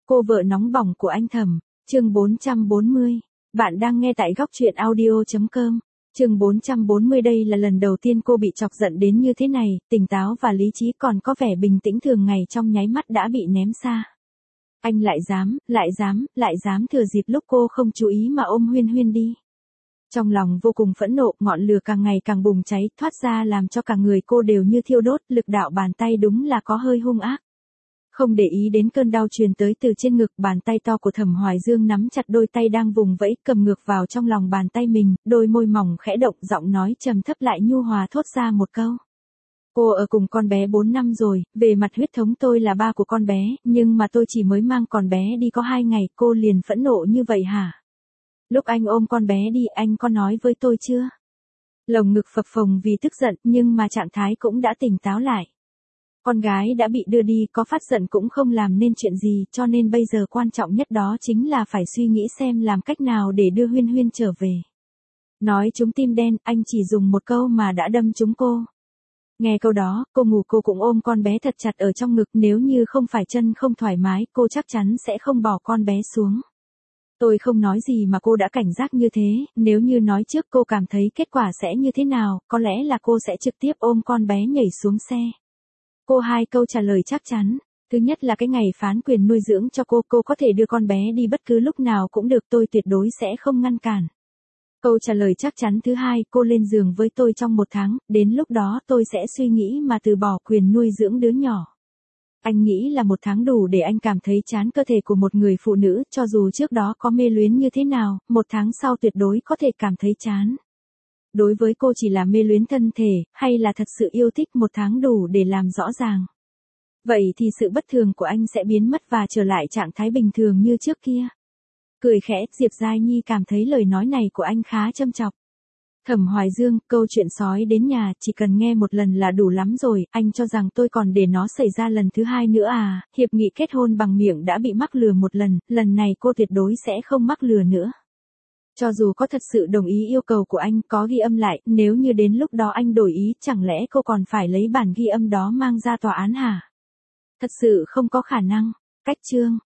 Cô vợ nóng bỏng của anh Thẩm, chương 440. Bạn đang nghe tại góc truyện audio.com. Chương 440 đây là lần đầu tiên cô bị chọc giận đến như thế này, tỉnh táo và lý trí còn có vẻ bình tĩnh thường ngày trong nháy mắt đã bị ném xa. Anh lại dám thừa dịp lúc cô không chú ý mà ôm Huyên Huyên đi. Trong lòng vô cùng phẫn nộ, ngọn lửa càng ngày càng bùng cháy, thoát ra làm cho cả người cô đều như thiêu đốt, lực đạo bàn tay đúng là có hơi hung ác. Không để ý đến cơn đau truyền tới từ trên ngực, bàn tay to của Thẩm Hoài Dương nắm chặt đôi tay đang vùng vẫy, cầm ngược vào trong lòng bàn tay mình, đôi môi mỏng khẽ động, giọng nói trầm thấp lại nhu hòa thốt ra một câu. Cô ở cùng con bé 4 năm rồi, về mặt huyết thống tôi là ba của con bé, nhưng mà tôi chỉ mới mang con bé đi có 2 ngày, cô liền phẫn nộ như vậy hả? Lúc anh ôm con bé đi, anh có nói với tôi chưa? Lồng ngực phập phồng vì tức giận, nhưng mà trạng thái cũng đã tỉnh táo lại. Con gái đã bị đưa đi, có phát giận cũng không làm nên chuyện gì, cho nên bây giờ quan trọng nhất đó chính là phải suy nghĩ xem làm cách nào để đưa Huyên Huyên trở về. Nói trúng tim đen, anh chỉ dùng một câu mà đã đâm trúng cô. Nghe câu đó, cô cũng ôm con bé thật chặt ở trong ngực, nếu như không phải chân không thoải mái, cô chắc chắn sẽ không bỏ con bé xuống. Tôi không nói gì mà cô đã cảnh giác như thế, nếu như nói trước cô cảm thấy kết quả sẽ như thế nào, có lẽ là cô sẽ trực tiếp ôm con bé nhảy xuống xe. Cô 2 câu trả lời chắc chắn. Thứ nhất là cái ngày phán quyền nuôi dưỡng cho cô có thể đưa con bé đi bất cứ lúc nào cũng được, tôi tuyệt đối sẽ không ngăn cản. Câu trả lời chắc chắn thứ 2, cô lên giường với tôi trong 1 tháng, đến lúc đó tôi sẽ suy nghĩ mà từ bỏ quyền nuôi dưỡng đứa nhỏ. Anh nghĩ là 1 tháng đủ để anh cảm thấy chán cơ thể của một người phụ nữ, cho dù trước đó có mê luyến như thế nào, 1 tháng sau tuyệt đối có thể cảm thấy chán. Đối với cô chỉ là mê luyến thân thể, hay là thật sự yêu thích, 1 tháng đủ để làm rõ ràng. Vậy thì sự bất thường của anh sẽ biến mất và trở lại trạng thái bình thường như trước kia. Cười khẽ, Diệp Giai Nhi cảm thấy lời nói này của anh khá châm chọc. Thẩm Hoài Dương, câu chuyện sói đến nhà, chỉ cần nghe 1 lần là đủ lắm rồi, anh cho rằng tôi còn để nó xảy ra lần thứ 2 nữa à? Hiệp nghị kết hôn bằng miệng đã bị mắc lừa 1 lần, lần này cô tuyệt đối sẽ không mắc lừa nữa. Cho dù có thật sự đồng ý yêu cầu của anh, có ghi âm lại, nếu như đến lúc đó anh đổi ý, chẳng lẽ cô còn phải lấy bản ghi âm đó mang ra tòa án hả? Thật sự không có khả năng. Cách chương.